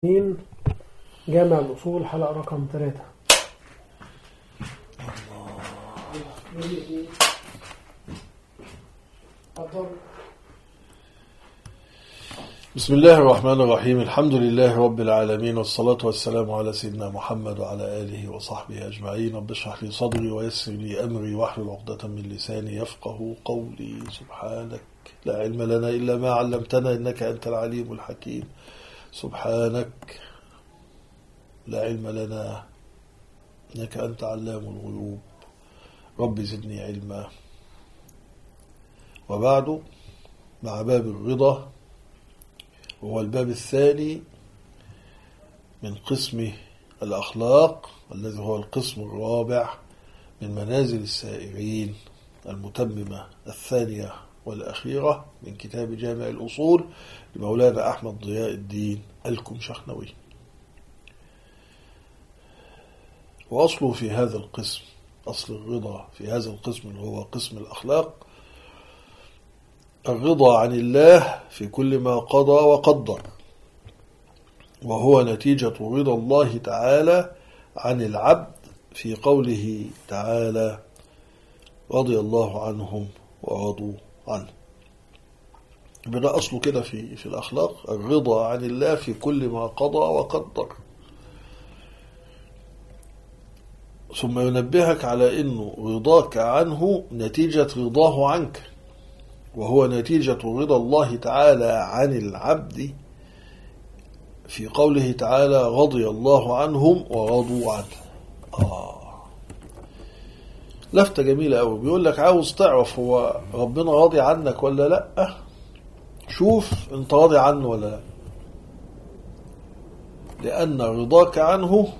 من جامع الأصول حلقة رقم 3. بسم الله الرحمن الرحيم. الحمد لله رب العالمين، والصلاة والسلام على سيدنا محمد وعلى آله وصحبه أجمعين. رب اشرح لي صدري ويسر لي أمري واحلل عقدة من لساني يفقه قولي. سبحانك لا علم لنا إلا ما علمتنا إنك أنت العليم الحكيم. سبحانك لا علم لنا إنك أنت علام الغيوب. رب زدني علما. وبعد، مع باب الرضا، وهو الباب الثاني من قسم الأخلاق، الذي هو القسم الرابع من منازل السائرين، المتممة الثانية والأخيرة من كتاب جامع الأصول لمولانا أحمد ضياء الدين الكمشخنوي. وأصله في هذا القسم، أصل الرضا في هذا القسم اللي هو قسم الأخلاق، الرضا عن الله في كل ما قضى وقدر، وهو نتيجة رضا الله تعالى عن العبد في قوله تعالى: رضي الله عنهم ورضوا عنه. بدأ أصله كده في الأخلاق، الرضا عن الله في كل ما قضى وقدر، ثم ينبهك على أنه رضاك عنه نتيجة رضاه عنك، وهو نتيجة رضا الله تعالى عن العبد في قوله تعالى: رضي الله عنهم ورضوا عنه. لفتة جميلة أوي. بيقول لك عاوز تعرف هو ربنا راضي عنك ولا لأ؟ شوف انت راضي عنه ولا لأ، لأن رضاك عنه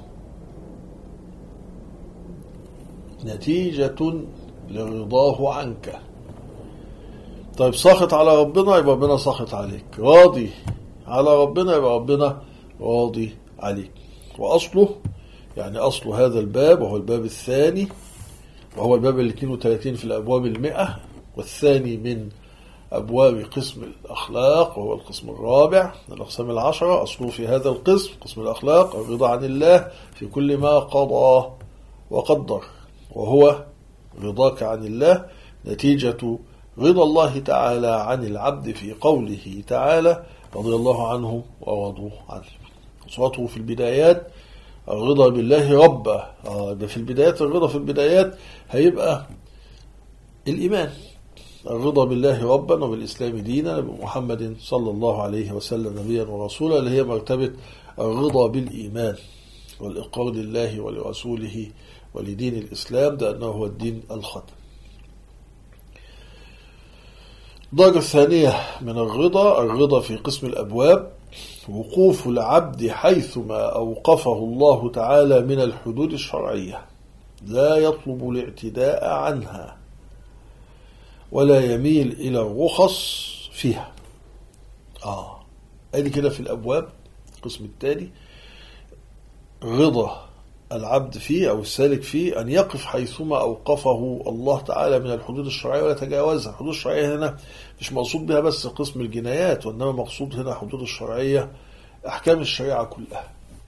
نتيجة لرضاه عنك. طيب، ساخط على ربنا يبقى ربنا ساخط عليك، راضي على ربنا يبقى ربنا راضي عليك. وأصله، يعني أصل هذا الباب وهو الباب الثاني، وهو الباب 32 في الأبواب 100، والثاني من أبواب قسم الأخلاق، وهو القسم الرابع من الأقسام 10. أصله في هذا القسم، قسم الأخلاق، الرضا عن الله في كل ما قضى وقدر، وهو رضاك عن الله نتيجة رضا الله تعالى عن العبد في قوله تعالى: رضي الله عنهم ورضوا عنه. صورته في البدايات الرضا بالله ربا. ده في البدايات، الرضا في البدايات هيبقى الإيمان، الرضا بالله ربا وبالإسلام دينا، بمحمد صلى الله عليه وسلم نبيا ورسولا، اللي هي مرتبة الرضا بالإيمان والإقرار لله ولرسوله ولدين الإسلام، ده أنه هو الدين الختم. الدرجة الثانية من الرضا في قسم الأبواب، وقوف العبد حيثما أوقفه الله تعالى من الحدود الشرعية، لا يطلب الاعتداء عنها ولا يميل إلى الرخص فيها. أدي كده في الأبواب القسم الثاني. رضا العبد فيه أو السالك فيه أن يقف حيثما أوقفه الله تعالى من الحدود الشرعية ولا يتجاوزها. الحدود الشرعية هنا مش مقصود بها بس قسم الجنايات، وإنما مقصود هنا حدود الشرعية أحكام الشريعة كلها.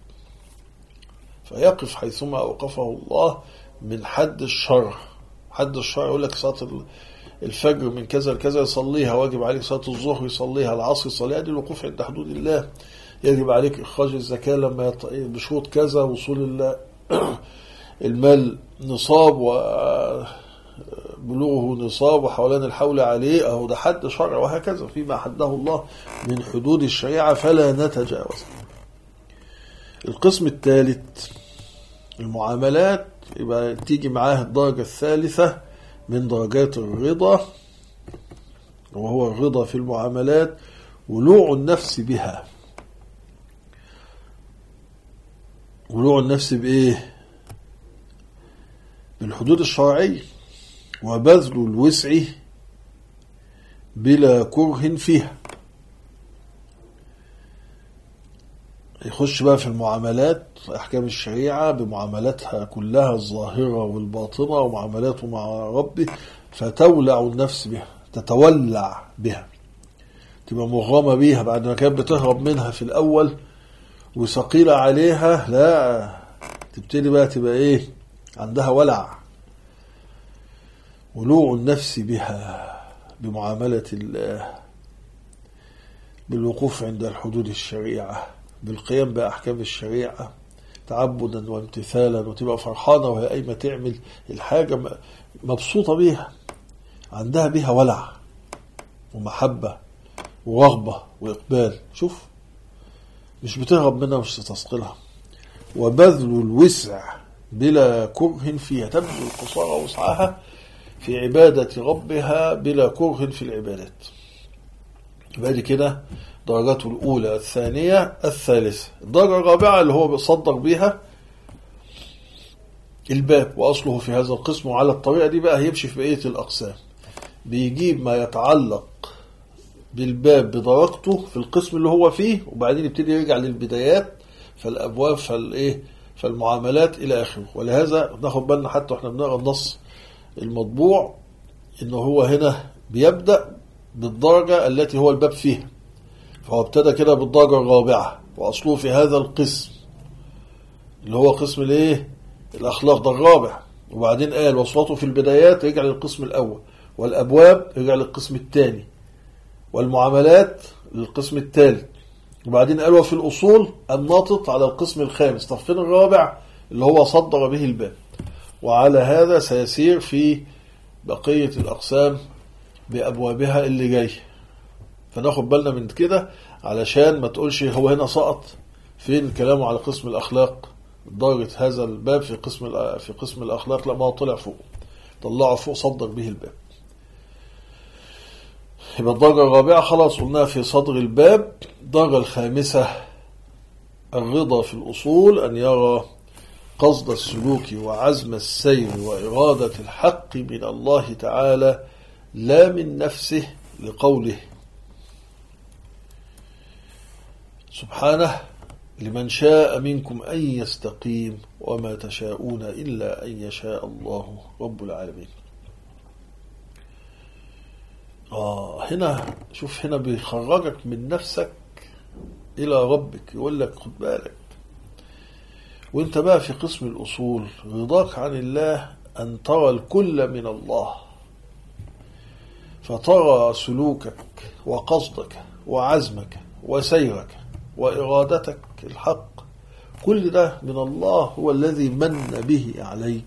فيقف حيثما أوقفه الله من حد الشرع. حد الشرع يقول لك صلاة الفجر من كذا لكذا يصليها، واجب عليك صلاة الظهر يصليها، العصر يصليها. دي الوقوف عند حدود الله. يجب عليك إخراج الزكاة لما بشروط كذا، وصول المال نصاب وبلوغه نصاب وحولان الحول عليه، ده حد شرع، وهكذا فيما حده الله من حدود الشريعة فلا نتجاوز. القسم الثالث المعاملات، يبقى تيجي معاه الدرجة الثالثة من درجات الرضا، وهو الرضا في المعاملات، ولوع النفس بها. ولوع النفس بإيه؟ بالحدود الشرعية، وبذل الوسع بلا كره فيها. يخش بقى في المعاملات، أحكام الشريعة بمعاملاتها كلها الظاهرة والباطنة، ومعاملاته مع ربه، فتولع النفس بها، تتولع بها، تبقى مغرمة بيها بعد ما كانت بتهرب منها في الأول وثقيلة عليها لا، تبتدي بقى تبقى ايه؟ عندها ولع، ولوع النفس بها بمعاملة الله، بالوقوف عند الحدود الشريعة، بالقيام بأحكام الشريعة تعبدا وامتثالا، وتبقى فرحانة وهي قايمة تعمل الحاجة مبسوطة بيها، عندها بيها ولع ومحبة ورغبة وإقبال. شوف، مش بتهرب منها، مش تتثقلها. وبذل الوسع بلا كره فيها، تبذل القصارى وسعها في عبادة ربها بلا كره في العبادات. بعد كده درجاته الأولى، الثانية، الثالثة. الدرجة الرابعة اللي هو بيصدر بيها الباب، وأصله في هذا القسم. وعلى الطريقة دي بقى هيمشي في بقية الأقسام، بيجيب ما يتعلق بالباب بدرجته في القسم اللي هو فيه، وبعدين يبتدي يرجع للبدايات، فالأبواب، فالمعاملات إلى آخره. ولهذا ناخد بالنا حتى وإحنا بنقرأ النص المطبوع إنه هو هنا بيبدأ بالدرجة التي هو الباب فيها، فهو ابتدى كده بالدرجة الرابعة، وأصله في هذا القسم اللي هو قسم الايه؟ الأخلاق، ده الرابع. وبعدين قال وصفته في البدايات رجع للقسم الأول، والأبواب رجع للقسم الثاني، والمعاملات للقسم الثالث. وبعدين قال وفي الأصول الناطق على القسم الخامس. طب فين الرابع اللي هو صدر به الباب؟ وعلى هذا سيسير في بقية الأقسام بأبوابها اللي جاي. فناخد بالنا من كده علشان ما تقولش هو هنا سقط فين كلامه على قسم الأخلاق، درجة هذا الباب في قسم الأخلاق. لا، ما هو طلع فوق، طلعه فوق، صدر به الباب. يبقى الدرجة الرابعة خلاص قلناها في صدر الباب. الدرجة الخامسة الرضا في الأصول، أن يرى قصد السلوك وعزم السير وإرادة الحق من الله تعالى لا من نفسه، لقوله سبحانه لمن شاء منكم أن يستقيم وما تشاءون إلا أن يشاء الله رب العالمين. هنا شوف، هنا بيخرجك من نفسك إلى ربك، يقول لك خد بالك. وانت بقى في قسم الأصول رضاك عن الله أن ترى الكل من الله، فترى سلوكك وقصدك وعزمك وسيرك وإرادتك الحق كل ده من الله، هو الذي من به عليك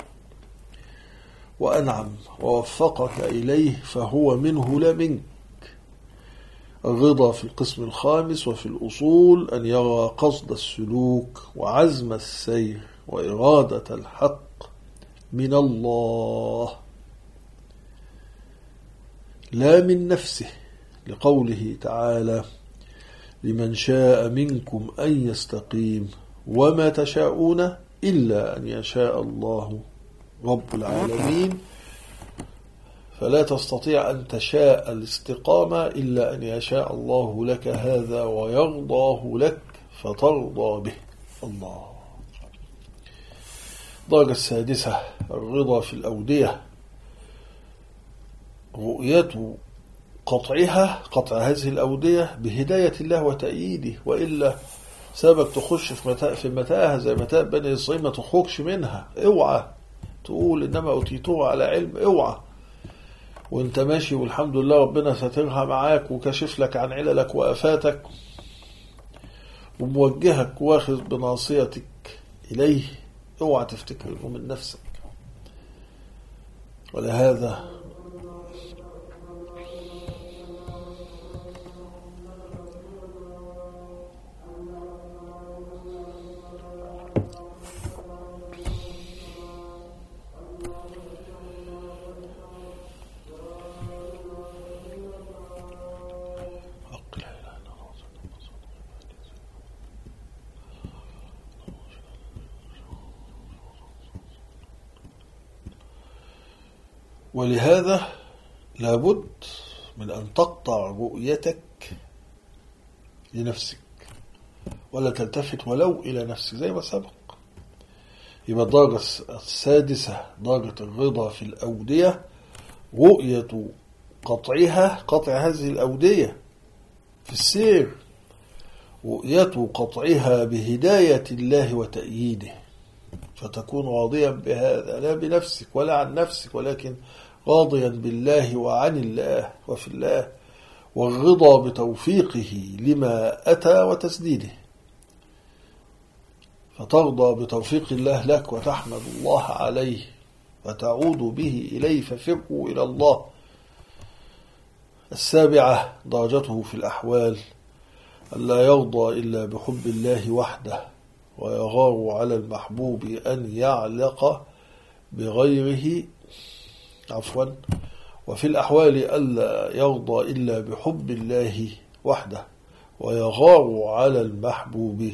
وأنعم ووفقك إليه، فهو منه لا منك. الرضا في القسم الخامس. وفي الأصول أن يرى قصد السلوك وعزم السير وإرادة الحق من الله لا من نفسه، لقوله تعالى لمن شاء منكم أن يستقيم وما تشاءون إلا أن يشاء الله رب العالمين. فلا تستطيع أن تشاء الاستقامة إلا أن يشاء الله لك هذا ويرضاه لك فترضى به. الله. الدرجة السادسة الرضا في الأودية، رؤية قطع هذه الأودية بهداية الله وتأييده، وإلا سابك تخش في متاهة زي متاهة بني إسرائيل ما تخرجش منها. اوعى تقول إنما أوتيتوه على علم، اوعى وانت ماشي والحمد لله ربنا ساترها معاك وكشف لك عن عللك وآفاتك وموجهك واخذ بناصيتك إليه، اوعى تفتكر انه من نفسك. ولهذا لابد من أن تقطع رؤيتك لنفسك ولا تلتفت ولو إلى نفسك زي ما سبق. يبقى الدرجة السادسة درجة الرضا في الأودية، رؤية قطع هذه الأودية في السير رؤية قطعها بهداية الله وتأييده، فتكون راضيا بهذا لا بنفسك ولا عن نفسك، ولكن راضيا بالله وعن الله وفي الله، والرضا بتوفيقه لما أتى وتسديده، فترضى بتوفيق الله لك وتحمد الله عليه وتعود به إليه، ففروا إلى الله. 7 درجته في الأحوال ألا يرضى إلا بحب الله وحده، ويغار على المحبوب أن يعلق بغيره وفي الأحوال ألا يرضى إلا بحب الله وحده، ويغار على المحبوب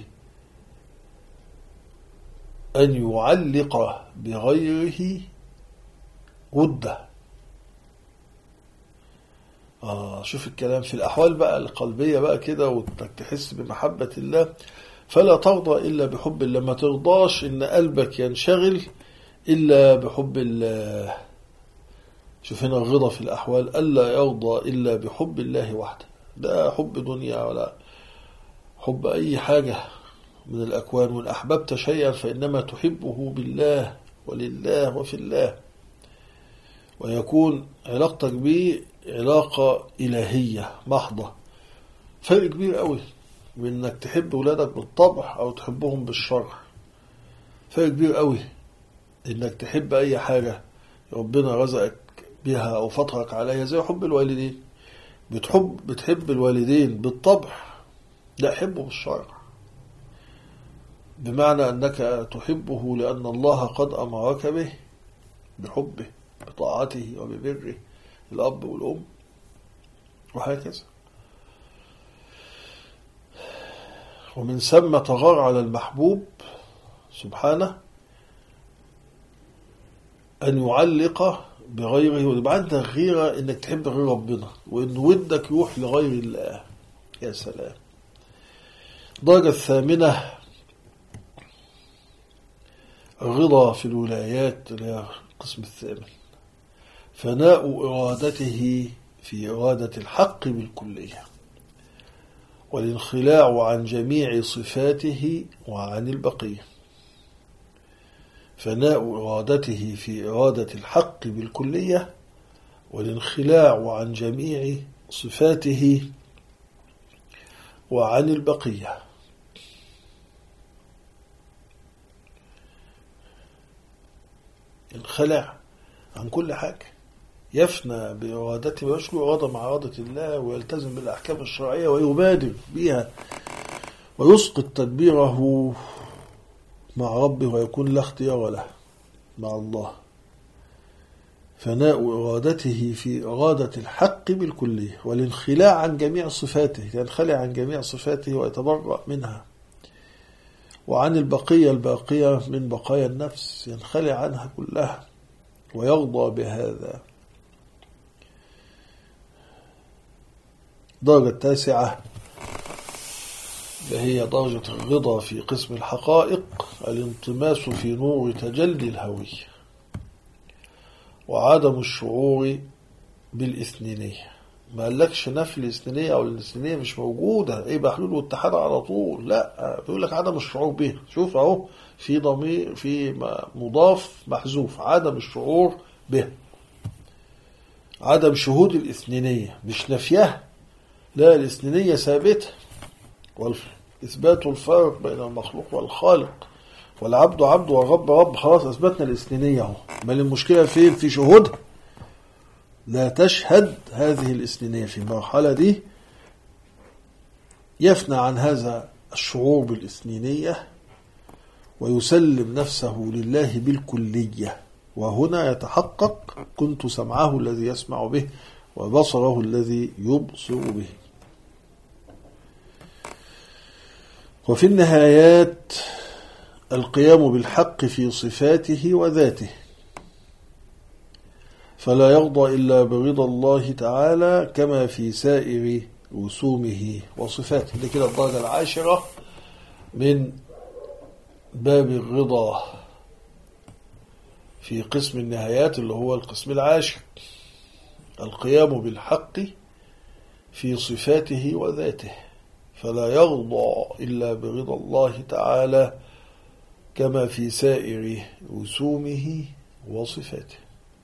أن يعلق بغيره رده. شوف الكلام في الأحوال بقى القلبية بقى كده، وانك تحس بمحبة الله، فلا ترضى إلا بحب الله. ما ترضاش إن قلبك ينشغل إلا بحب الله. شوف هنا الرضا في الأحوال ألا يرضى إلا بحب الله وحده، لا حب دنيا ولا حب أي حاجة من الأكوان. وإن أحببت شيئا فإنما تحبه بالله ولله وفي الله، ويكون علاقتك به علاقة إلهية محضة. فرق كبير قوي من إنك تحب ولادك بالطبع أو تحبهم بالشرع. فرق كبير قوي إنك تحب أي حاجة ربنا رزقك بها أو فطرك عليها، زي حب الوالدين. بتحب الوالدين بالطبع، لا حبه بالشرع، بمعنى أنك تحبه لأن الله قد أمرك به، بحبه بطاعته وببره، الأب والأم وهكذا. ومن ثم تغار على المحبوب سبحانه أن يعلق بغيره، ويبقى عندك غيرة إنك تحب غير ربنا، وإن ودك يروح لغير الله. يا سلام. الدرجة 8 الرضا في الولايات، اللي هي القسم 8، فناء إرادته في إرادة الحق بالكلية، والانخلاع عن جميع صفاته وعن البقية. فناء إرادته في إرادة الحق بالكلية، والانخلاع عن جميع صفاته وعن البقية. انخلع عن كل حاجة، يفنى بإرادته ويشكو إرادة مع إرادة الله، ويلتزم بالأحكام الشرعية ويبادر بها، ويسقط تدبيره مع ربه، ويكون لا اختيار له مع الله. فناء إرادته في إرادة الحق بالكلية، والانخلاع عن جميع صفاته، ينخلع عن جميع صفاته ويتبرأ منها، وعن البقية الباقية من بقايا النفس، ينخلع عنها كلها ويرضى بهذا. درجة 9 هي درجة الرضا في قسم الحقائق، الانطماس في نور تجلي الهوي، وعدم الشعور بالاثنينية. ما قالكش نفي الاثنينية أو الاثنينية مش موجودة، ايه بحلول والاتحاد على طول، لا، بيقول لك عدم الشعور به. شوف اهو في ضمير، في مضاف محذوف، عدم الشعور به، عدم شهود الاثنينية، مش نفيها، لا، الاثنينية ثابتة، والإثبات الفرق بين المخلوق والخالق، والعبد عبد والرب رب. خلاص أثبتنا الاثنينية اهو، بل المشكلة فين؟ في شهودها. لا تشهد هذه الاثنينية في المرحلة دي، يفنى عن هذا الشعور بالاثنينية ويسلم نفسه لله بالكلية. وهنا يتحقق كنت سمعه الذي يسمع به وبصره الذي يبصر به. وفي النهايات القيام بالحق في صفاته وذاته، فلا يرضى إلا برضا الله تعالى كما في سائر رسومه وصفاته. دي كده الدرجة 10 من باب الرضا في قسم النهايات، اللي هو القسم 10، القيام بالحق في صفاته وذاته. فلا يرضى إلا برضا الله تعالى كما في سائر رسومه وصفاته.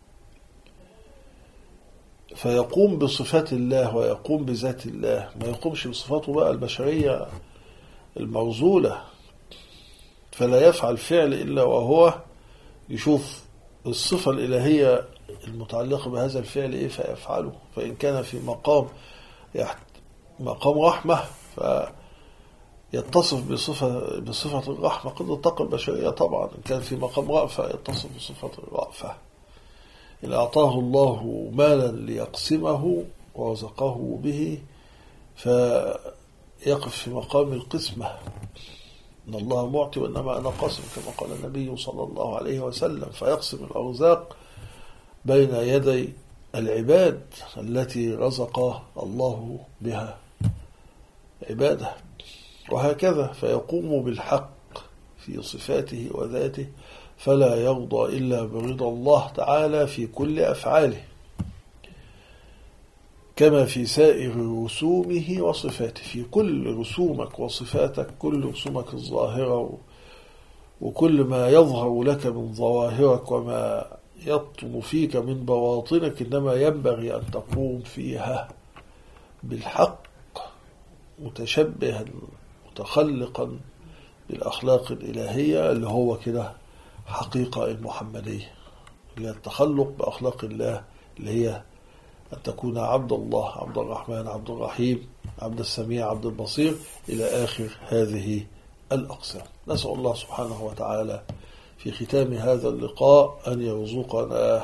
فيقوم بصفات الله ويقوم بذات الله، ما يقومش بصفاته بقى البشرية الموزولة، فلا يفعل فعل إلا وهو يشوف الصفة الإلهية المتعلقة بهذا الفعل إيه فيفعله. فإن كان في مقام رحمة فيتصف بصفة الرحمة قد تقل البشرية طبعا. إن كان في مقام رأفة يتصف بصفة الرأفة. إن أعطاه الله مالا ليقسمه ورزقه به فيقف في مقام القسمة، إن الله معطي وإنما أنا قاسم كما قال النبي صلى الله عليه وسلم، فيقسم الأرزاق بين يدي العباد التي رزق الله بها عباده، وهكذا. فيقوم بالحق في صفاته وذاته، فلا يرضى إلا برضا الله تعالى في كل أفعاله كما في سائر رسومه وصفاته. في كل رسومك وصفاتك، كل رسومك الظاهرة وكل ما يظهر لك من ظواهرك وما يطم فيك من بواطنك، إنما ينبغي أن تقوم فيها بالحق متشبها متخلقا بالأخلاق الإلهية اللي هو كده حقيقة المحمدية، اللي هي التخلق بأخلاق الله، اللي هي أن تكون عبد الله، عبد الرحمن، عبد الرحيم، عبد السميع، عبد البصير، إلى آخر هذه الأقسام. نسأل الله سبحانه وتعالى في ختام هذا اللقاء أن يرزقنا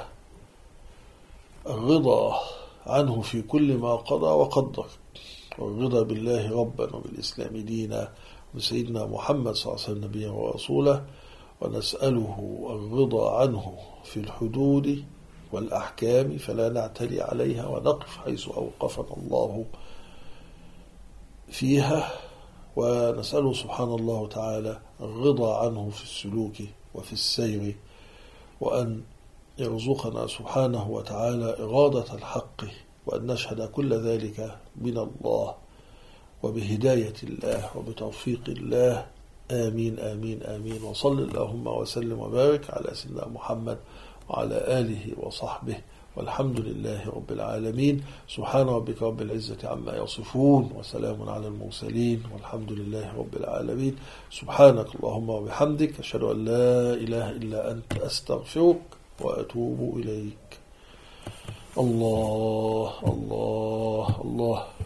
الرضا عنه في كل ما قضى وقدر، والرضا بالله ربا وبالإسلام دينا وسيدنا محمد صلى الله عليه وسلم نبيا ورسوله، ونسأله الرضا عنه في الحدود والأحكام فلا نعتدي عليها ونقف حيث أوقفنا الله فيها، ونسأله سبحانه الله تعالى الرضا عنه في السلوك وفي السير، وأن يرزقنا سبحانه وتعالى إرادة الحق، وأن نشهد كل ذلك من الله وبهداية الله وبتوفيق الله. آمين آمين آمين. وصل اللهم وسلم وبارك على سيدنا محمد وعلى آله وصحبه، والحمد لله رب العالمين. سبحان ربك رب العزة عما يصفون، وسلام على المرسلين، والحمد لله رب العالمين. سبحانك اللهم وبحمدك، أشهد أن لا إله إلا أنت، أستغفرك وأتوب إليك. الله الله الله.